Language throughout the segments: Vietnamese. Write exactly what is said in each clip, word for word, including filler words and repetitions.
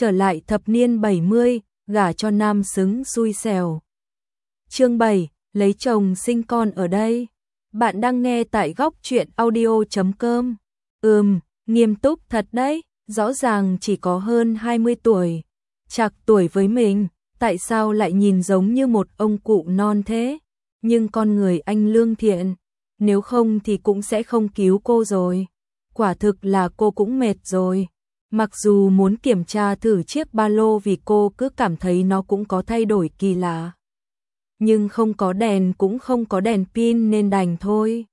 trở lại thập niên bảy mươi, gả cho nam xứng xui xẻo. Chương bảy, lấy chồng sinh con ở đây. Bạn đang nghe tại góc truyện audio chấm com. Ừm, nghiêm túc thật đấy, rõ ràng chỉ có hơn hai mươi tuổi. Trạc tuổi với mình, tại sao lại nhìn giống như một ông cụ non thế? Nhưng con người anh lương thiện, nếu không thì cũng sẽ không cứu cô rồi. Quả thực là cô cũng mệt rồi. Mặc dù muốn kiểm tra thử chiếc ba lô vì cô cứ cảm thấy nó cũng có thay đổi kỳ lạ. Nhưng không có đèn cũng không có đèn pin nên đành thôi.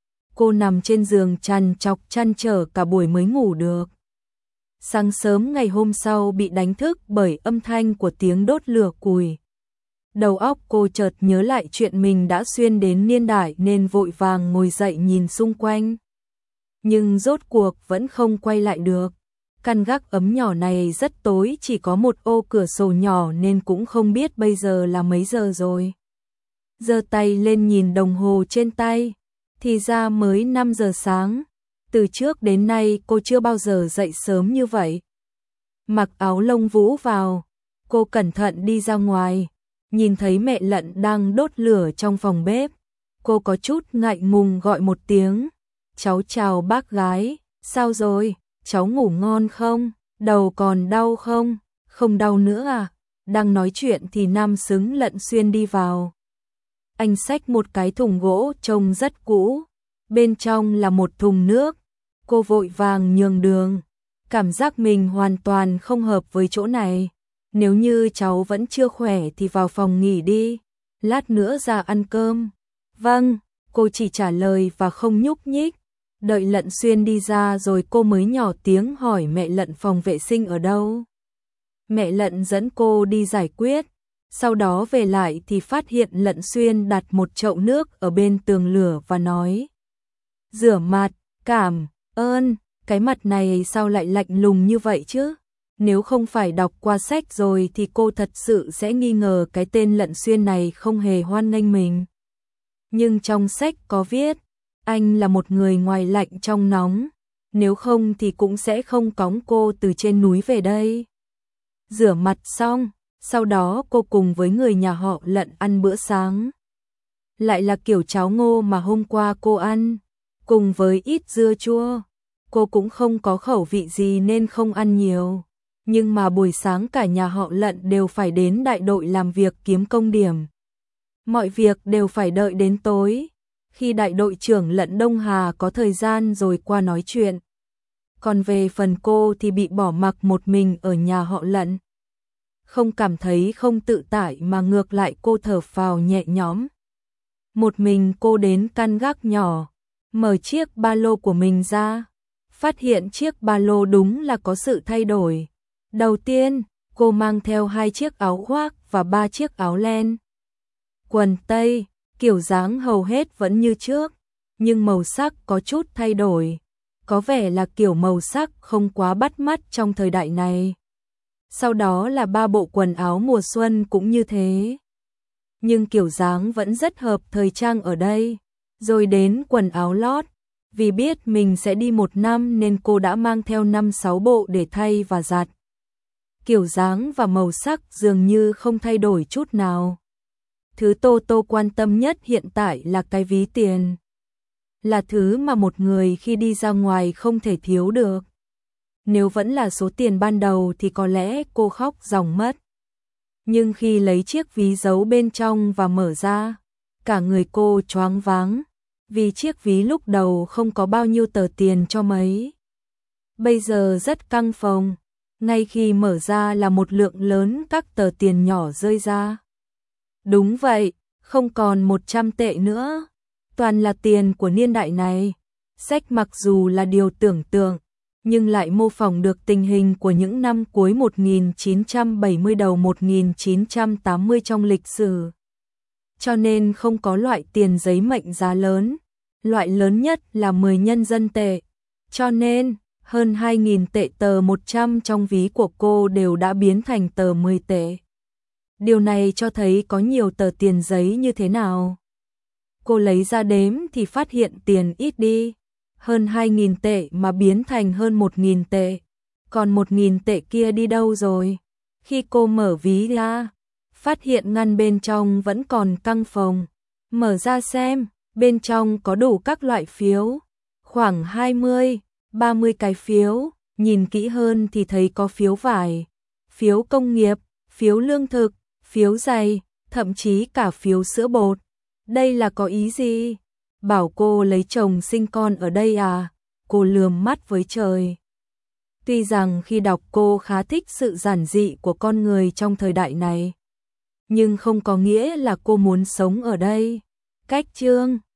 Cô nằm trên giường trằn trọc trăn trở cả buổi mới ngủ được. Sáng sớm ngày hôm sau bị đánh thức bởi âm thanh của tiếng đốt lửa củi. Đầu óc cô chợt nhớ lại chuyện mình đã xuyên đến niên đại nên vội vàng ngồi dậy nhìn xung quanh. Nhưng rốt cuộc vẫn không quay lại được. Căn gác ấm nhỏ này rất tối, chỉ có một ô cửa sổ nhỏ nên cũng không biết bây giờ là mấy giờ rồi. Giơ tay lên nhìn đồng hồ trên tay, thì ra mới năm giờ sáng. Từ trước đến nay cô chưa bao giờ dậy sớm như vậy. Mặc áo lông vũ vào, cô cẩn thận đi ra ngoài, nhìn thấy mẹ Lận đang đốt lửa trong phòng bếp. Cô có chút ngại ngùng gọi một tiếng, cháu chào bác gái, sao rồi, cháu ngủ ngon không, đầu còn đau không, không đau nữa à? Đang nói chuyện thì nam xứng Lận Xuyên đi vào. Anh xách một cái thùng gỗ trông rất cũ, bên trong là một thùng nước. Cô vội vàng nhường đường, cảm giác mình hoàn toàn không hợp với chỗ này. Nếu như cháu vẫn chưa khỏe thì vào phòng nghỉ đi, lát nữa ra ăn cơm. Vâng, cô chỉ trả lời và không nhúc nhích. Đợi Lận Xuyên đi ra rồi cô mới nhỏ tiếng hỏi mẹ Lận phòng vệ sinh ở đâu. Mẹ Lận dẫn cô đi giải quyết, sau đó về lại thì phát hiện Lận Xuyên đặt một chậu nước ở bên tường lửa và nói: rửa mặt, cảm ơn. Cái mặt này sao lại lạnh lùng như vậy chứ? Nếu không phải đọc qua sách rồi thì cô thật sự sẽ nghi ngờ cái tên Lận Xuyên này không hề hoan nghênh mình. Nhưng trong sách có viết, anh là một người ngoài lạnh trong nóng, nếu không thì cũng sẽ không cõng cô từ trên núi về đây. Rửa mặt xong, sau đó cô cùng với người nhà họ Lận ăn bữa sáng. Lại là kiểu cháo ngô mà hôm qua cô ăn, cùng với ít dưa chua. Cô cũng không có khẩu vị gì nên không ăn nhiều. Nhưng mà buổi sáng cả nhà họ Lận đều phải đến đại đội làm việc kiếm công điểm. Mọi việc đều phải đợi đến tối, khi đại đội trưởng Lận Đông Hà có thời gian rồi qua nói chuyện. Còn về phần cô thì bị bỏ mặc một mình ở nhà họ Lận. Không cảm thấy không tự tại mà ngược lại cô thở phào nhẹ nhõm. Một mình cô đến căn gác nhỏ, mở chiếc ba lô của mình ra, phát hiện chiếc ba lô đúng là có sự thay đổi. Đầu tiên, cô mang theo hai chiếc áo khoác và ba chiếc áo len. Quần tây, kiểu dáng hầu hết vẫn như trước, nhưng màu sắc có chút thay đổi. Có vẻ là kiểu màu sắc không quá bắt mắt trong thời đại này. Sau đó là ba bộ quần áo mùa xuân cũng như thế. Nhưng kiểu dáng vẫn rất hợp thời trang ở đây. Rồi đến quần áo lót. Vì biết mình sẽ đi một năm nên cô đã mang theo năm sáu bộ để thay và giặt. Kiểu dáng và màu sắc dường như không thay đổi chút nào. Thứ Tô Tô quan tâm nhất hiện tại là cái ví tiền. Là thứ mà một người khi đi ra ngoài không thể thiếu được. Nếu vẫn là số tiền ban đầu thì có lẽ cô khóc ròng mất. Nhưng khi lấy chiếc ví giấu bên trong và mở ra, cả người cô choáng váng. Vì chiếc ví lúc đầu không có bao nhiêu tờ tiền cho mấy. Bây giờ rất căng phồng, ngay khi mở ra là một lượng lớn các tờ tiền nhỏ rơi ra. Đúng vậy, không còn một trăm tệ nữa, toàn là tiền của niên đại này. Sách mặc dù là điều tưởng tượng, nhưng lại mô phỏng được tình hình của những năm cuối một nghìn chín trăm bảy mươi đầu một nghìn chín trăm tám mươi trong lịch sử. Cho nên không có loại tiền giấy mệnh giá lớn, loại lớn nhất là mười nhân dân tệ. Cho nên, hơn hai nghìn tệ tờ một trăm trong ví của cô đều đã biến thành tờ mười tệ. Điều này cho thấy có nhiều tờ tiền giấy như thế nào. Cô lấy ra đếm thì phát hiện tiền ít đi, hơn hai nghìn tệ mà biến thành hơn một nghìn tệ. còn một nghìn tệ kia đi đâu rồi? Khi cô mở ví ra, phát hiện ngăn bên trong vẫn còn căng phồng. Mở ra xem, bên trong có đủ các loại phiếu, khoảng hai mươi, ba mươi cái phiếu, nhìn kỹ hơn thì thấy có phiếu vải, phiếu công nghiệp, phiếu lương thực, phiếu giày, thậm chí cả phiếu sữa bột. Đây là có ý gì? Bảo cô lấy chồng sinh con ở đây à? Cô lườm mắt với trời. Tuy rằng khi đọc cô khá thích sự giản dị của con người trong thời đại này, nhưng không có nghĩa là cô muốn sống ở đây. Cách chương